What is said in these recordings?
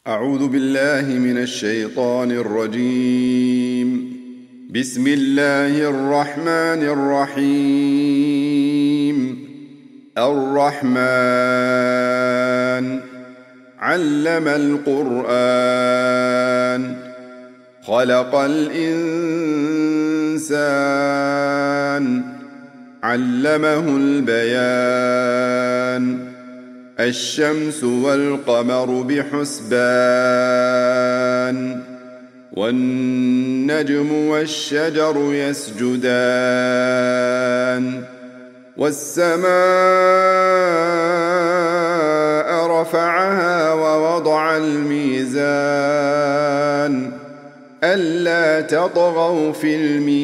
أعوذ بالله من الشيطان الرجيم. بسم الله الرحمن الرحيم. الرحمن علم القرآن خلق الإنسان علمه البيان الشمس والقمر بحسبان والنجم والشجر يسجدان والسماء رفعها ووضع الميزان ألا تطغوا في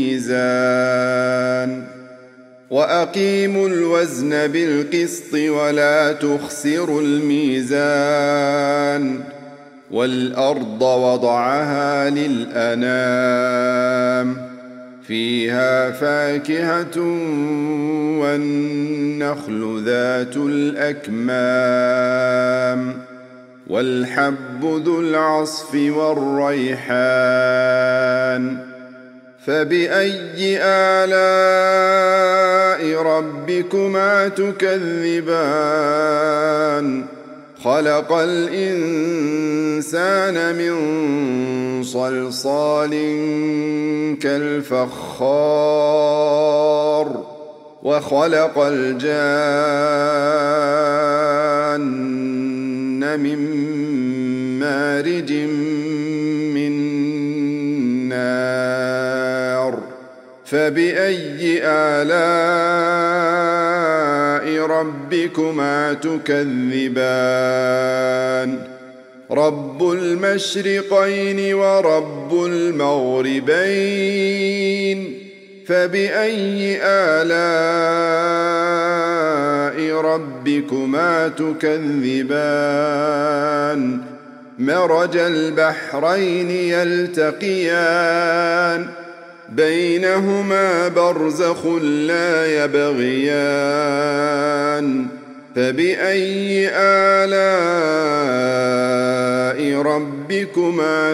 الميزان وأقيموا الوزن بالقسط ولا تخسروا الميزان والأرض وضعها للأنام فيها فاكهة والنخل ذات الأكمام والحب ذو العصف والريحان فبأي آلاء ربكما تكذبان خلق الإنسان من صلصال كالفخار وخلق الجان من مارج من نار فبأي آلاء ربكما تكذبان رب المشرقين ورب المغربين فبأي آلاء ربكما تكذبان مرج البحرين يلتقيان بينهما برزخ لا يبغيان فبأي آلاء ربكما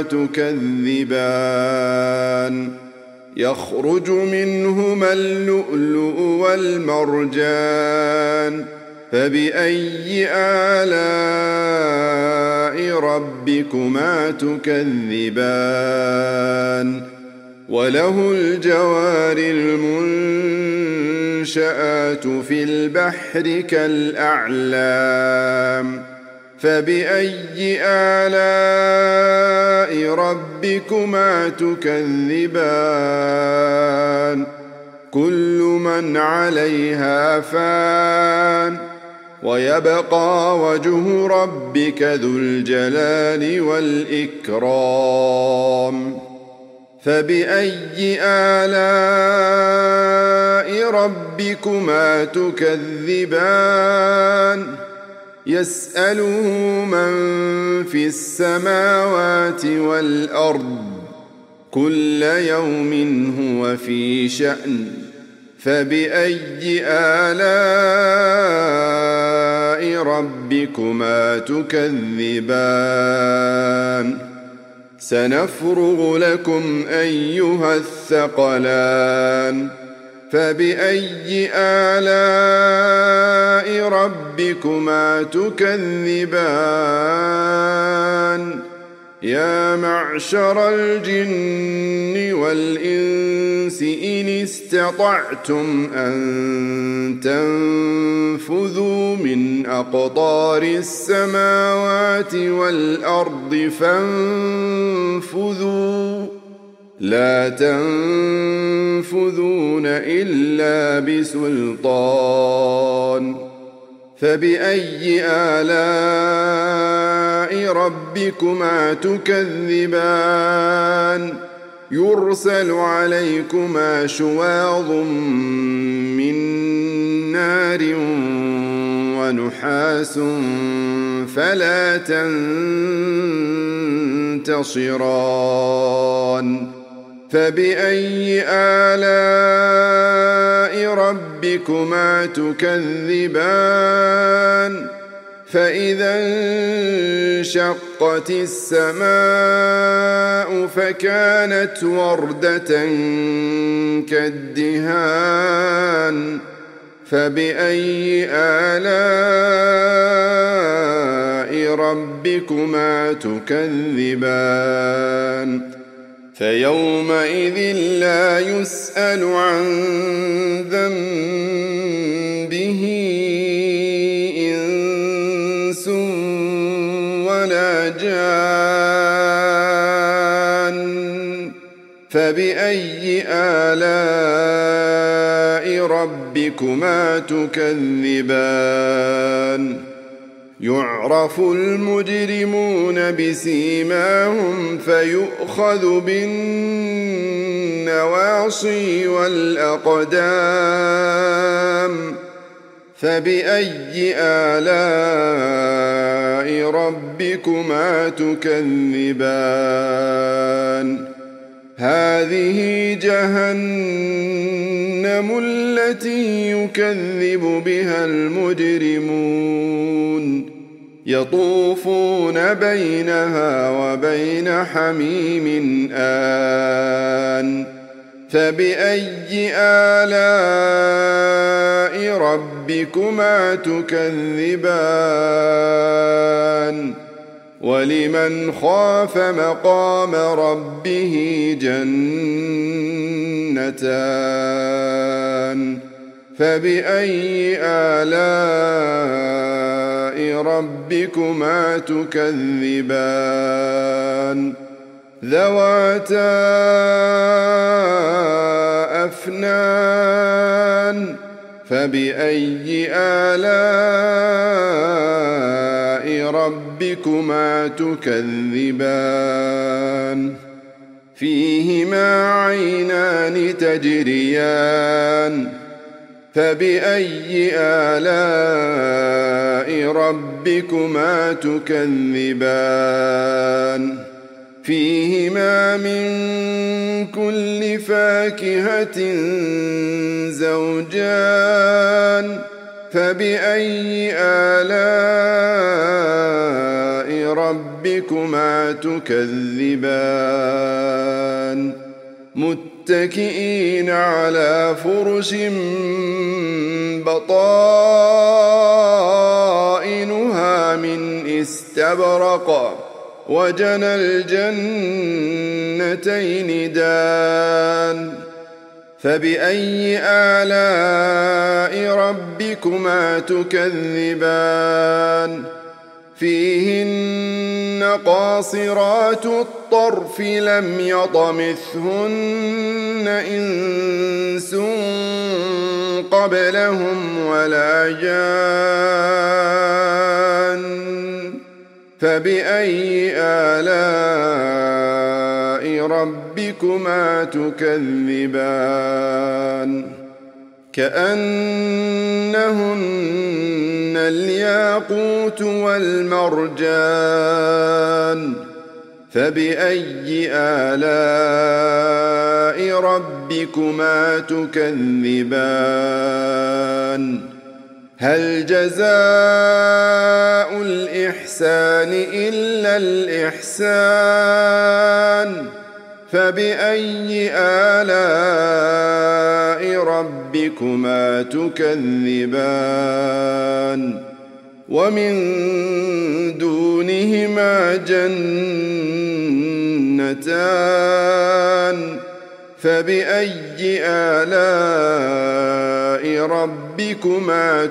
تكذبان يخرج منهما اللؤلؤ والمرجان فبأي آلاء ربكما تكذبان وله الجوار المنشآت في البحر كالأعلام فبأي آلاء ربكما تكذبان كل من عليها فان ويبقى وجه ربك ذو الجلال والإكرام فبأي آلاء ربكما تكذبان يسأله من في السماوات والأرض كل يوم هو في شأن فبأي آلاء ربكما تكذبان سنفرغ لكم أيها الثقلان فبأي آلاء ربكما تكذبان يا معشر الجن والإنس إن استطعتم أن تنفذوا من أقطار السماوات والأرض فانفذوا لا تنفذون إلا بسلطان فبأي آلاء ربكما تكذبان يرسل عليكما شواظ من نار ونحاس فلا تنتصران فبأي آلاء ربكما تكذبان فإذا انشقت وانشقت السماء فكانت وردة كالدهان فبأي آلاء ربكما تكذبان فيومئذ لا يسأل عن ذنبه إنس ولا جان فبأي آلاء ربكما تكذبان يعرف المجرمون بسيماهم فيؤخذ بالنواصي والأقدام فبأي آلاء ربكما تكذبان هذه جهنم التي يكذب بها المجرمون يطوفون بينها وبين حميم آن فبأي آلاء ربكما تكذبان ولمن خاف مقام ربه جنتان فبأي آلاء ربكما تكذبان ذواتا أفنان فبأي آلاء ربكما تكذبان فيهما عينان تجريان فبأي آلاء ربكما تكذبان فيهما من كل فاكهة زوجان فبأي آلاء ربكما تكذبان متكئين على فرش بطائنها من استبرق وجنى الجنتين دان فبأي آلاء ربكما تكذبان فيهن قاصرات الطرف لم يطمثهن إنس قبلهم ولا جان فبأي آلاء ربكما تكذبان كأنهن الياقوت والمرجان فبأي آلاء ربكما تكذبان هل جزاء الإحسان إلا الإحسان فبأي آلاء ربكما تكذبان ومن دونهما جنتان فبأي آلاء ربكما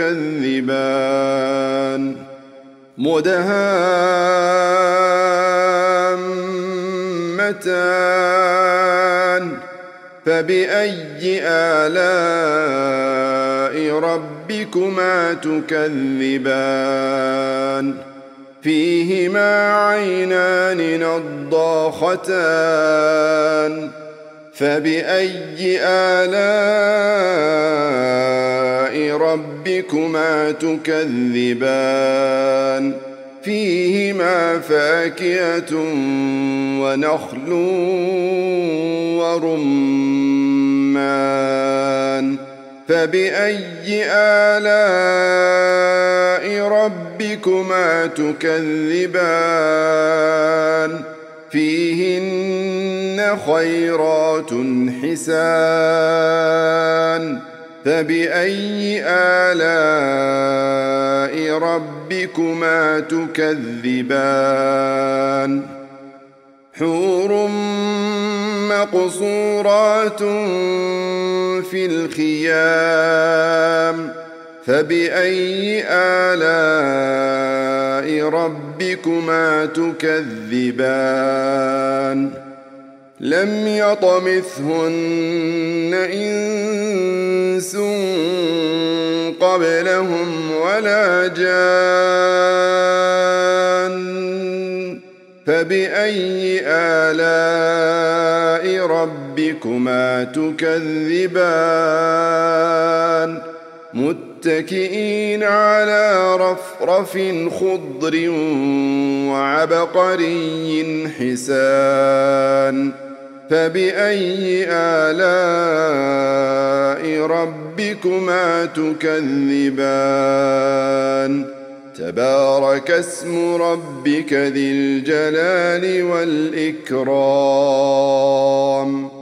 تكذبان مدهامتان فبأي آلاء ربكما تكذبان فيهما عينان نضاختان فبأي آلاء ربكما تكذبان فيهما فاكهة ونخل ورمان فبأي آلاء ربكما تكذبان فيهن خيرات حسان فبأي آلاء ربكما تكذبان حور مقصورات في الخيام فبأي آلاء ربكما تكذبان لم يطمثهن إنس قبلهم ولا جان فبأي آلاء ربكما تكذبان متكئين على رفرف خضر وعبقري حسان فبأي آلاء ربكما تكذبان تبارك اسم ربك ذي الجلال والإكرام